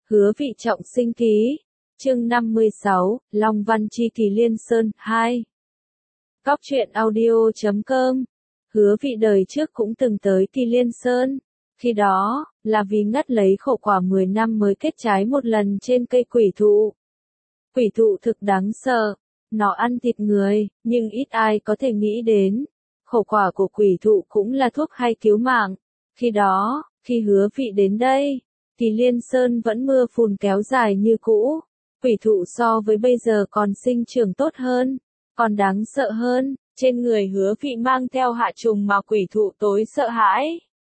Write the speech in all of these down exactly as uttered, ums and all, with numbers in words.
Hứa Vị trọng sinh ký. Chương năm mươi sáu, Long Văn Chi Kỳ Liên Sơn, hai. Góc truyện audio chấm com. Hứa Vị đời trước cũng từng tới Kỳ Liên Sơn. Khi đó, là vì ngắt lấy khổ quả mười năm mới kết trái một lần trên cây quỷ thụ. Quỷ thụ thực đáng sợ. Nó ăn thịt người, nhưng ít ai có thể nghĩ đến. Khổ quả của quỷ thụ cũng là thuốc hay cứu mạng. Khi đó, khi Hứa Vị đến đây, Kỳ Liên Sơn vẫn mưa phùn kéo dài như cũ. Quỷ thụ so với bây giờ còn sinh trưởng tốt hơn, còn đáng sợ hơn. Trên người Hứa Vị mang theo hạ trùng mà quỷ thụ tối sợ hãi.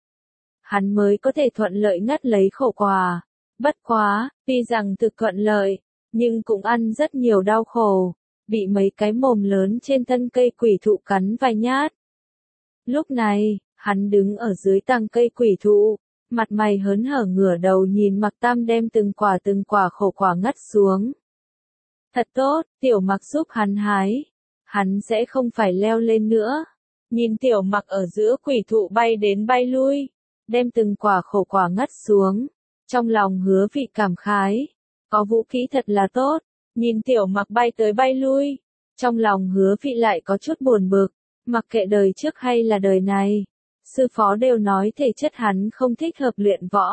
Hắn mới có thể thuận lợi ngắt lấy khổ quả. Bất quá, tuy rằng thực thuận lợi, nhưng cũng ăn rất nhiều đau khổ. Bị mấy cái mồm lớn trên thân cây quỷ thụ cắn vài nhát. Lúc này, hắn đứng ở dưới tầng cây quỷ thụ, mặt mày hớn hở ngửa đầu nhìn Mạc Tam đem từng quả từng quả khổ quả ngắt xuống. Thật tốt, Tiểu Mạc giúp hắn hái. Hắn sẽ không phải leo lên nữa. Nhìn Tiểu Mạc ở giữa quỷ thụ bay đến bay lui, đem từng quả khổ quả ngắt xuống. Trong lòng Hứa Vị cảm khái. Có vũ khí thật là tốt. Nhìn Tiểu Mạc bay tới bay lui, trong lòng Hứa Vị lại có chút buồn bực. Mặc kệ đời trước hay là đời này, sư phó đều nói thể chất hắn không thích hợp luyện võ.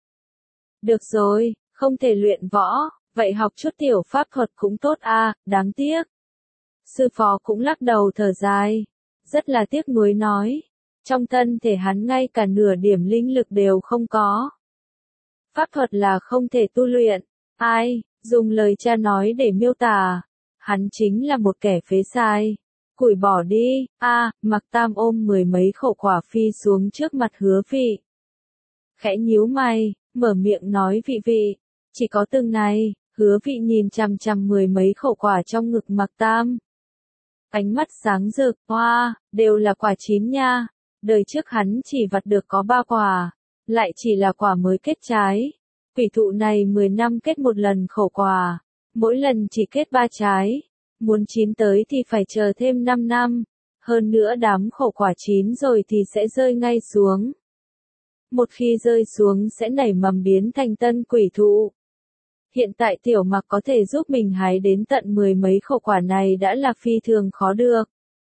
Được rồi, không thể luyện võ, vậy học chút tiểu pháp thuật cũng tốt a, đáng tiếc. Sư phó cũng lắc đầu thở dài, rất là tiếc nuối nói, trong thân thể hắn ngay cả nửa điểm linh lực đều không có. Pháp thuật là không thể tu luyện, ai, dùng lời cha nói để miêu tả, hắn chính là một kẻ phế sai. Củi bỏ đi, a, à, Mạc Tam ôm mười mấy khổ quả phi xuống trước mặt Hứa Vị. Khẽ nhíu mày, mở miệng nói Vị Vị, chỉ có từng này. Hứa Vị nhìn chằm chằm mười mấy khổ quả trong ngực Mạc Tam. Ánh mắt sáng rực, hoa, đều là quả chín nha. Đời trước hắn chỉ vặt được có ba quả, lại chỉ là quả mới kết trái. Quỷ thụ này mười năm kết một lần khổ quả, mỗi lần chỉ kết ba trái. Muốn chín tới thì phải chờ thêm năm năm, hơn nữa đám khổ quả chín rồi thì sẽ rơi ngay xuống. Một khi rơi xuống sẽ nảy mầm biến thành tân quỷ thụ. Hiện tại Tiểu Mạc có thể giúp mình hái đến tận mười mấy khổ quả này đã là phi thường khó được.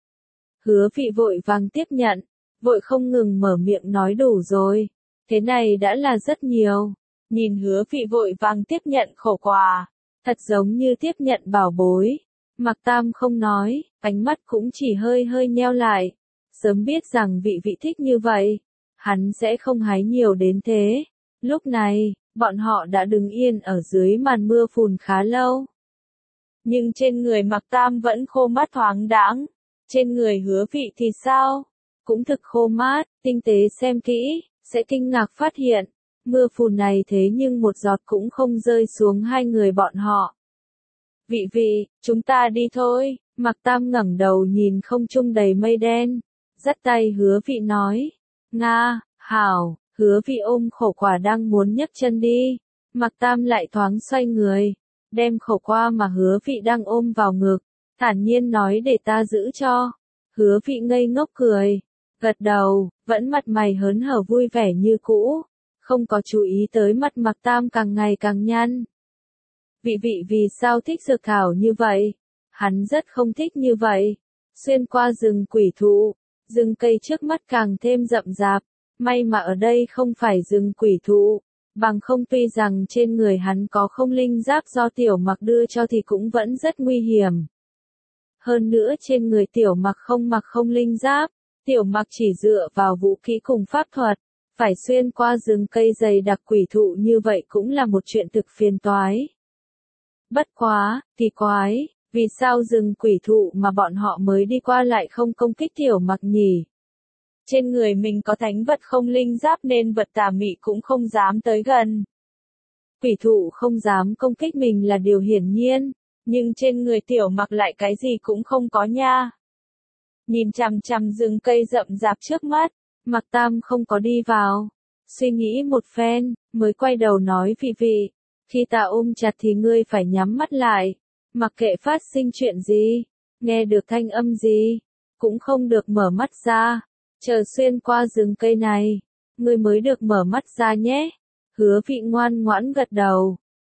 Hứa Vị vội vàng tiếp nhận, vội không ngừng mở miệng nói đủ rồi, thế này đã là rất nhiều. Nhìn Hứa Vị vội vàng tiếp nhận khổ quả, thật giống như tiếp nhận bảo bối. Mạc Tam không nói, ánh mắt cũng chỉ hơi hơi nheo lại. Sớm biết rằng Vị Vị thích như vậy, hắn sẽ không hái nhiều đến thế. Lúc này, bọn họ đã đứng yên ở dưới màn mưa phùn khá lâu. Nhưng trên người Mạc Tam vẫn khô mát thoáng đãng. Trên người Hứa Vị thì sao? Cũng thực khô mát, tinh tế xem kỹ, sẽ kinh ngạc phát hiện. Mưa phùn này thế nhưng một giọt cũng không rơi xuống hai người bọn họ. Vị Vị, chúng ta đi thôi. Mạc Tam ngẩng đầu nhìn không trung đầy mây đen, dắt tay Hứa Vị nói. Nga, hảo. Hứa Vị ôm khổ quả đang muốn nhấc chân đi. Mạc Tam lại thoáng xoay người, đem khổ qua mà Hứa Vị đang ôm vào ngực, thản nhiên nói để ta giữ cho. Hứa Vị ngây ngốc cười, gật đầu, vẫn mặt mày hớn hở vui vẻ như cũ, không có chú ý tới mặt Mạc Tam càng ngày càng nhăn. Vị Vị vì sao thích dược thảo như vậy? Hắn rất không thích như vậy. Xuyên qua rừng quỷ thụ, rừng cây trước mắt càng thêm rậm rạp. May mà ở đây không phải rừng quỷ thụ, bằng không tuy rằng trên người hắn có không linh giáp do Tiểu Mạc đưa cho thì cũng vẫn rất nguy hiểm. Hơn nữa trên người Tiểu Mạc không mặc không linh giáp, Tiểu Mạc chỉ dựa vào vũ khí cùng pháp thuật, phải xuyên qua rừng cây dày đặc quỷ thụ như vậy cũng là một chuyện thực phiền toái. Bất quá, kỳ quái, vì sao rừng quỷ thụ mà bọn họ mới đi qua lại không công kích Tiểu Mạc nhỉ? Trên người mình có thánh vật không linh giáp nên vật tà mị cũng không dám tới gần. Quỷ thụ không dám công kích mình là điều hiển nhiên, nhưng trên người Tiểu Mạc lại cái gì cũng không có nha. Nhìn chằm chằm rừng cây rậm rạp trước mắt, Mạc Tam không có đi vào. Suy nghĩ một phen, mới quay đầu nói Vị Vị, khi ta ôm chặt thì ngươi phải nhắm mắt lại, mặc kệ phát sinh chuyện gì, nghe được thanh âm gì, cũng không được mở mắt ra. Chờ xuyên qua rừng cây này, ngươi mới được mở mắt ra nhé. Hứa Vị ngoan ngoãn gật đầu,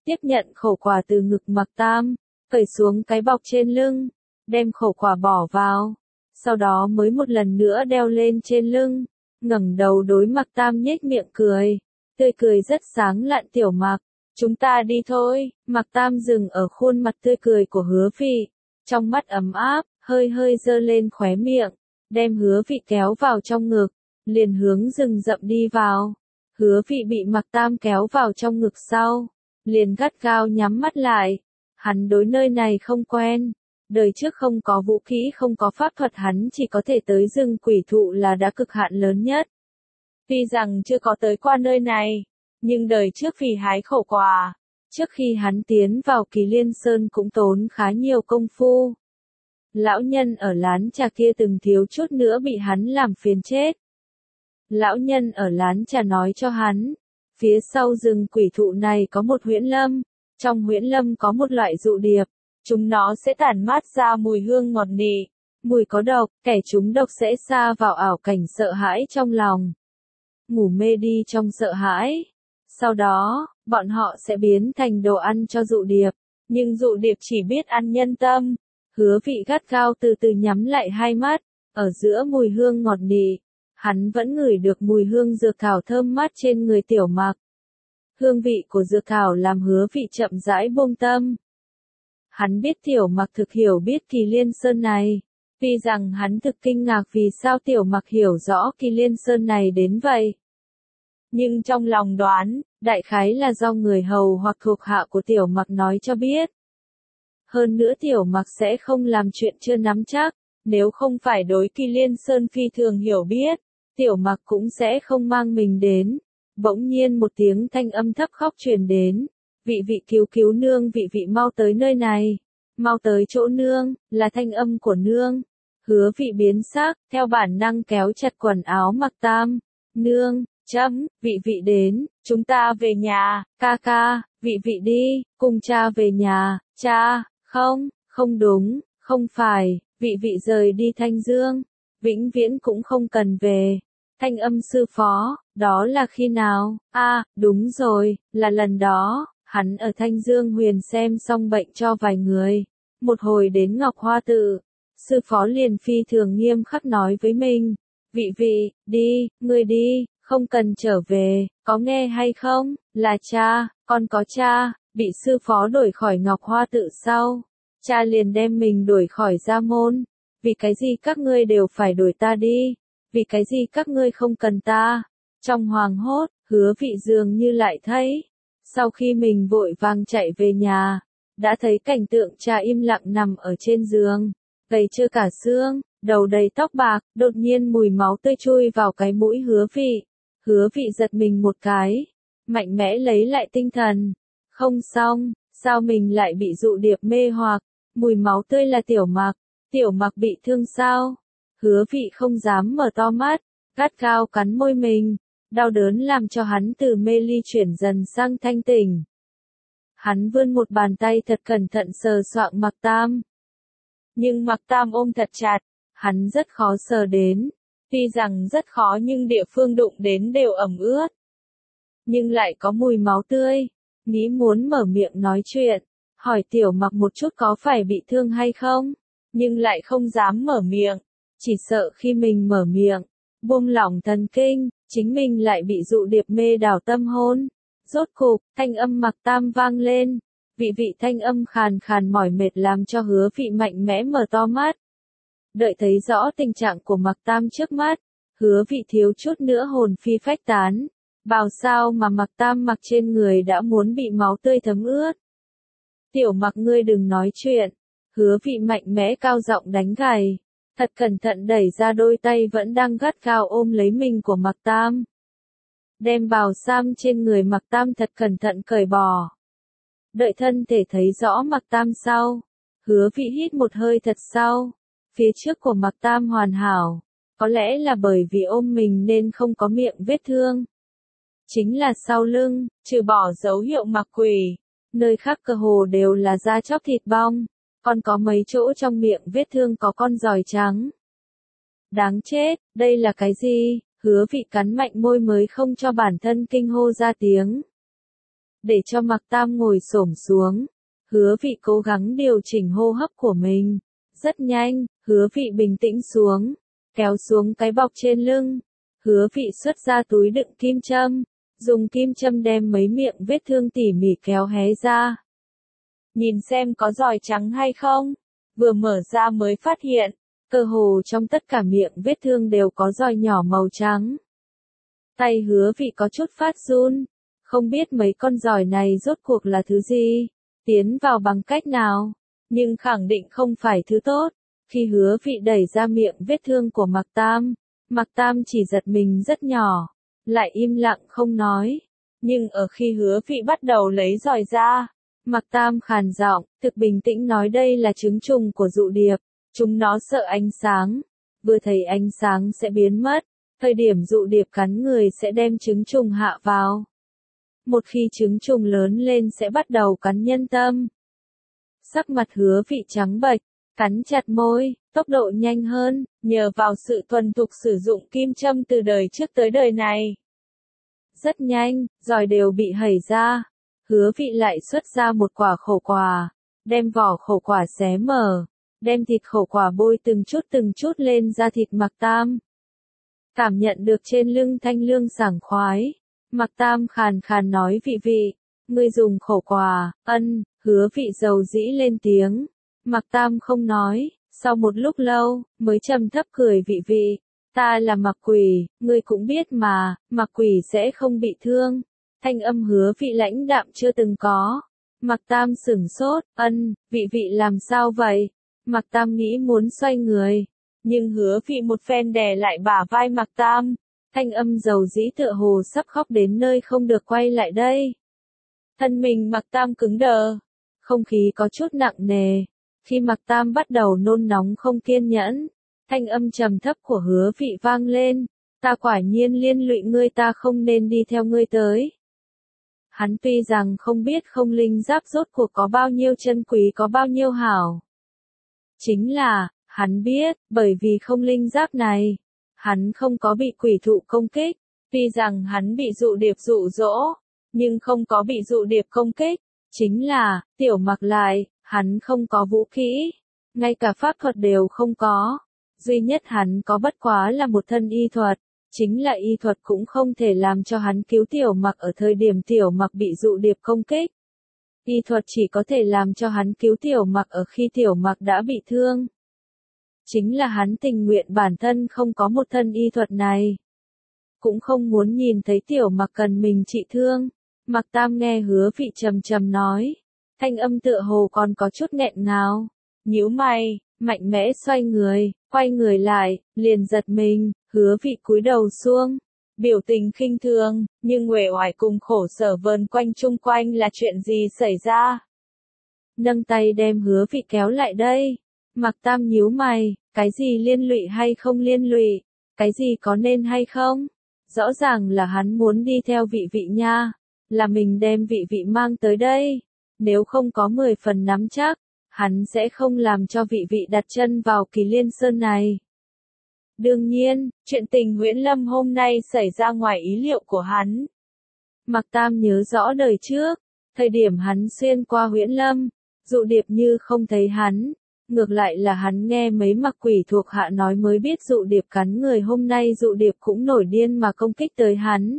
tiếp nhận khẩu quả từ ngực Mạc Tam, cởi xuống cái bọc trên lưng, đem khẩu quả bỏ vào, sau đó mới một lần nữa đeo lên trên lưng, ngẩng đầu đối Mạc Tam nhếch miệng cười, tươi cười rất sáng lạn. Tiểu Mạc, chúng ta đi thôi. Mạc Tam dừng ở khuôn mặt tươi cười của Hứa Vị, trong mắt ấm áp, hơi hơi giơ lên khóe miệng, đem Hứa Vị kéo vào trong ngực, liền hướng rừng rậm đi vào. Hứa Vị bị Mạc Tam kéo vào trong ngực sau, liền gắt gao nhắm mắt lại. Hắn đối nơi này không quen, đời trước không có vũ khí không có pháp thuật, hắn chỉ có thể tới rừng quỷ thụ là đã cực hạn lớn nhất. Tuy rằng chưa có tới qua nơi này, nhưng đời trước vì hái khẩu quả, trước khi hắn tiến vào Kỳ Liên Sơn cũng tốn khá nhiều công phu. Lão nhân ở lán trà kia từng thiếu chút nữa bị hắn làm phiền chết. Lão nhân ở lán trà nói cho hắn, phía sau rừng quỷ thụ này có một huyễn lâm, trong huyễn lâm có một loại dụ điệp, chúng nó sẽ tản mát ra mùi hương ngọt nị, mùi có độc, kẻ chúng độc sẽ sa vào ảo cảnh sợ hãi trong lòng, ngủ mê đi trong sợ hãi. Sau đó, bọn họ sẽ biến thành đồ ăn cho dụ điệp, nhưng dụ điệp chỉ biết ăn nhân tâm. Hứa Vị gắt gao từ từ nhắm lại hai mắt, ở giữa mùi hương ngọt nị, hắn vẫn ngửi được mùi hương dược thảo thơm mát trên người Tiểu Mạc. Hương vị của dược thảo làm Hứa Vị chậm rãi buông tâm. Hắn biết Tiểu Mạc thực hiểu biết Kỳ Liên Sơn này, tuy rằng hắn thực kinh ngạc vì sao Tiểu Mạc hiểu rõ Kỳ Liên Sơn này đến vậy. Nhưng trong lòng đoán, đại khái là do người hầu hoặc thuộc hạ của Tiểu Mạc nói cho biết. Hơn nữa Tiểu Mạc sẽ không làm chuyện chưa nắm chắc, nếu không phải đối Kỳ Liên Sơn phi thường hiểu biết, Tiểu Mạc cũng sẽ không mang mình đến. Bỗng nhiên một tiếng thanh âm thấp khóc truyền đến, vị vị cứu cứu nương, vị vị mau tới nơi này, mau tới chỗ nương, là thanh âm của nương. Hứa Vị biến sắc, theo bản năng kéo chặt quần áo Mạc Tam, nương, chấm, vị vị đến, chúng ta về nhà, ca ca, vị vị đi, cùng cha về nhà, cha, không, không đúng, không phải, vị vị rời đi Thanh Dương, vĩnh viễn cũng không cần về. Thanh âm sư phó, đó là khi nào? A, à, đúng rồi, là lần đó, hắn ở Thanh Dương Huyền xem xong bệnh cho vài người, một hồi đến Ngọc Hoa Tự, sư phó liền phi thường nghiêm khắc nói với mình, vị vị, đi, ngươi đi, không cần trở về, có nghe hay không, là cha, con có cha, bị sư phó đuổi khỏi Ngọc Hoa Tự sau, cha liền đem mình đuổi khỏi gia môn, vì cái gì các ngươi đều phải đuổi ta đi, vì cái gì các ngươi không cần ta. Trong hoàng hốt, Hứa Vị dường như lại thấy, sau khi mình vội vàng chạy về nhà, đã thấy cảnh tượng cha im lặng nằm ở trên giường, gầy trơ cả xương, đầu đầy tóc bạc, đột nhiên mùi máu tươi chui vào cái mũi Hứa Vị. Hứa Vị giật mình một cái, mạnh mẽ lấy lại tinh thần. Không xong, sao mình lại bị dụ điệp mê hoặc, mùi máu tươi là Tiểu Mạc, Tiểu Mạc bị thương sao? Hứa Vị không dám mở to mắt, gắt gao cắn môi mình, đau đớn làm cho hắn từ mê ly chuyển dần sang thanh tỉnh. Hắn vươn một bàn tay thật cẩn thận sờ soạng Mạc Tam. Nhưng Mạc Tam ôm thật chặt, hắn rất khó sờ đến, tuy rằng rất khó nhưng địa phương đụng đến đều ẩm ướt. Nhưng lại có mùi máu tươi, nghĩ muốn mở miệng nói chuyện, hỏi Tiểu Mạc một chút có phải bị thương hay không, nhưng lại không dám mở miệng, chỉ sợ khi mình mở miệng, buông lỏng thần kinh, chính mình lại bị dụ điệp mê đảo tâm hồn. Rốt cục, thanh âm Mạc Tam vang lên, vị vị thanh âm khàn khàn mỏi mệt làm cho Hứa Vị mạnh mẽ mở to mắt. Đợi thấy rõ tình trạng của Mạc Tam trước mắt, Hứa Vị thiếu chút nữa hồn phi phách tán, bào sao mà Mạc Tam mặc trên người đã muốn bị máu tươi thấm ướt. Tiểu Mạc ngươi đừng nói chuyện, Hứa Vị mạnh mẽ cao giọng đánh gầy, thật cẩn thận đẩy ra đôi tay vẫn đang gắt gao ôm lấy mình của Mạc Tam. Đem bào sam trên người Mạc Tam thật cẩn thận cởi bỏ. Đợi thân thể thấy rõ Mạc Tam sau, Hứa Vị hít một hơi thật sâu, phía trước của Mạc Tam hoàn hảo, có lẽ là bởi vì ôm mình nên không có miệng vết thương. Chính là sau lưng, trừ bỏ dấu hiệu Mạc Quỷ, nơi khác cơ hồ đều là da chóc thịt bong, còn có mấy chỗ trong miệng vết thương có con giòi trắng. Đáng chết, đây là cái gì? Hứa Vị cắn mạnh môi mới không cho bản thân kinh hô ra tiếng. để cho Mạc Tam ngồi xổm xuống. Hứa Vị cố gắng điều chỉnh hô hấp của mình. Rất nhanh, Hứa Vị bình tĩnh xuống, kéo xuống cái bọc trên lưng. Hứa Vị xuất ra túi đựng kim châm, dùng kim châm đem mấy miệng vết thương tỉ mỉ kéo hé ra. Nhìn xem có giòi trắng hay không? Vừa mở ra mới phát hiện, cơ hồ trong tất cả miệng vết thương đều có giòi nhỏ màu trắng. Tay Hứa Vị có chút phát run, không biết mấy con giòi này rốt cuộc là thứ gì, tiến vào bằng cách nào, nhưng khẳng định không phải thứ tốt. Khi Hứa Vị đẩy ra miệng vết thương của Mạc Tam, Mạc Tam chỉ giật mình rất nhỏ, lại im lặng không nói. Nhưng ở khi Hứa Vị bắt đầu lấy giòi ra, Mạc Tam khàn giọng, thực bình tĩnh nói đây là trứng trùng của dụ điệp, chúng nó sợ ánh sáng, vừa thấy ánh sáng sẽ biến mất, thời điểm dụ điệp cắn người sẽ đem trứng trùng hạ vào. Một khi trứng trùng lớn lên sẽ bắt đầu cắn nhân tâm. Sắc mặt Hứa Vị trắng bệch, cắn chặt môi, tốc độ nhanh hơn, nhờ vào sự thuần thục sử dụng kim châm từ đời trước tới đời này. Rất nhanh, giòi đều bị hẩy ra. Hứa Vị lại xuất ra một quả khổ quả, đem vỏ khổ quả xé mở, đem thịt khổ quả bôi từng chút từng chút lên da thịt Mạc Tam. Cảm nhận được trên lưng thanh lương sảng khoái, Mạc Tam khàn khàn nói Vị Vị, ngươi dùng khổ quả, ân, Hứa Vị dầu dĩ lên tiếng. Mạc Tam không nói, sau một lúc lâu, mới trầm thấp cười Vị Vị, ta là Mạc Quỷ, ngươi cũng biết mà, Mạc Quỷ sẽ không bị thương. Thanh âm Hứa Vị lãnh đạm chưa từng có. Mạc Tam sửng sốt, ân, Vị Vị làm sao vậy? Mạc Tam nghĩ muốn xoay người, nhưng Hứa Vị một phen đè lại bả vai Mạc Tam. Thanh âm dầu dĩ tựa hồ sắp khóc đến nơi không được quay lại đây. Thân mình Mạc Tam cứng đờ, không khí có chút nặng nề. Khi Mạc Tam bắt đầu nôn nóng không kiên nhẫn, thanh âm trầm thấp của Hứa Vị vang lên, ta quả nhiên liên lụy ngươi, ta không nên đi theo ngươi tới. Hắn tuy rằng không biết không linh giáp rốt cuộc có bao nhiêu chân quý có bao nhiêu hảo. Chính là, hắn biết, bởi vì không linh giáp này, hắn không có bị quỷ thụ công kích, tuy rằng hắn bị dụ điệp dụ dỗ, nhưng không có bị dụ điệp công kích. Chính là, Tiểu Mạc lại, hắn không có vũ khí, ngay cả pháp thuật đều không có. Duy nhất hắn có bất quá là một thân y thuật, chính là y thuật cũng không thể làm cho hắn cứu Tiểu Mạc ở thời điểm Tiểu Mạc bị dụ điệp công kích. Y thuật chỉ có thể làm cho hắn cứu Tiểu Mạc ở khi Tiểu Mạc đã bị thương. Chính là hắn tình nguyện bản thân không có một thân y thuật này, cũng không muốn nhìn thấy Tiểu Mạc cần mình trị thương. Mạc Tam nghe Hứa Vị trầm trầm nói, thanh âm tựa hồ còn có chút nghẹn ngào, nhíu mày, mạnh mẽ xoay người, quay người lại, liền giật mình. Hứa Vị cúi đầu xuống, biểu tình khinh thường, nhưng uể oải cùng khổ sở vờn quanh chung quanh là chuyện gì xảy ra. Nâng tay đem Hứa Vị kéo lại đây. Mạc Tam nhíu mày, cái gì liên lụy hay không liên lụy, cái gì có nên hay không? Rõ ràng là hắn muốn đi theo Vị Vị nha, là mình đem Vị Vị mang tới đây. Nếu không có mười phần nắm chắc, hắn sẽ không làm cho Vị Vị đặt chân vào Kỳ Liên Sơn này. Đương nhiên, chuyện tình Huyễn Lâm hôm nay xảy ra ngoài ý liệu của hắn. Mạc Tam nhớ rõ đời trước, thời điểm hắn xuyên qua Huyễn Lâm, dụ điệp như không thấy hắn, ngược lại là hắn nghe mấy Mạc Quỷ thuộc hạ nói mới biết dụ điệp cắn người, hôm nay dụ điệp cũng nổi điên mà công kích tới hắn.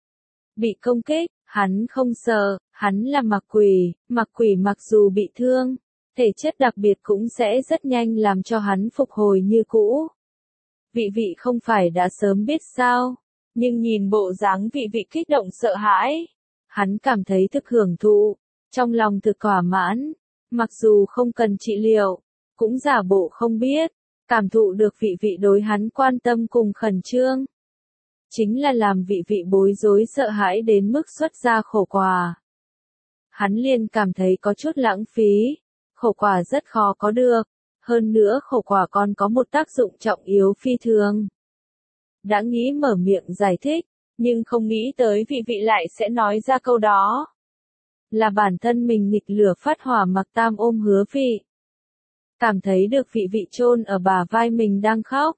Bị công kích, hắn không sợ, hắn là Mạc Quỷ, Mạc Quỷ mặc dù bị thương, thể chất đặc biệt cũng sẽ rất nhanh làm cho hắn phục hồi như cũ. Vị Vị không phải đã sớm biết sao, nhưng nhìn bộ dáng Vị Vị kích động sợ hãi, hắn cảm thấy thực hưởng thụ, trong lòng thực thỏa mãn, mặc dù không cần trị liệu, cũng giả bộ không biết, cảm thụ được Vị Vị đối hắn quan tâm cùng khẩn trương. Chính là làm Vị Vị bối rối sợ hãi đến mức xuất ra khổ quả. Hắn liền cảm thấy có chút lãng phí, khổ quả rất khó có được. Hơn nữa khổ quả còn có một tác dụng trọng yếu phi thường. Đã nghĩ mở miệng giải thích, nhưng không nghĩ tới Vị Vị lại sẽ nói ra câu đó. Là bản thân mình nghịch lửa phát hỏa. Mạc Tam ôm Hứa Vị, cảm thấy được Vị Vị chôn ở bả vai mình đang khóc.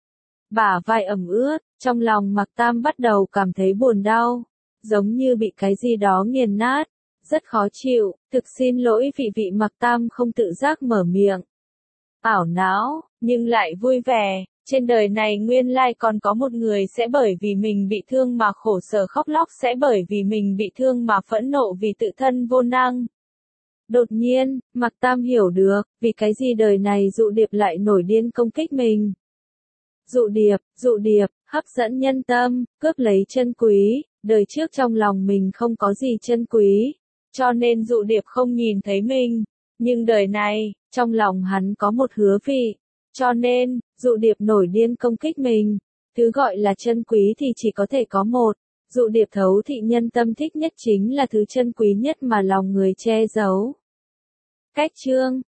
Bả vai ẩm ướt, trong lòng Mạc Tam bắt đầu cảm thấy buồn đau, giống như bị cái gì đó nghiền nát, Rất khó chịu, thực xin lỗi vị vị Mặc Tam không tự giác mở miệng. Ảo não, nhưng lại vui vẻ, trên đời này nguyên lai còn có một người sẽ bởi vì mình bị thương mà khổ sở khóc lóc, sẽ bởi vì mình bị thương mà phẫn nộ vì tự thân vô năng. Đột nhiên, Mặc Tam hiểu được, vì cái gì đời này Dụ Điệp lại nổi điên công kích mình. Dụ Điệp, Dụ Điệp, hấp dẫn nhân tâm, cướp lấy chân quý, đời trước trong lòng mình không có gì chân quý, cho nên Dụ Điệp không nhìn thấy mình, nhưng đời này, trong lòng hắn có một hứa vị, cho nên, Dụ Điệp nổi điên công kích mình. Thứ gọi là chân quý thì chỉ có thể có một, Dụ Điệp thấu thị nhân tâm thích nhất chính là thứ chân quý nhất mà lòng người che giấu. Cách chương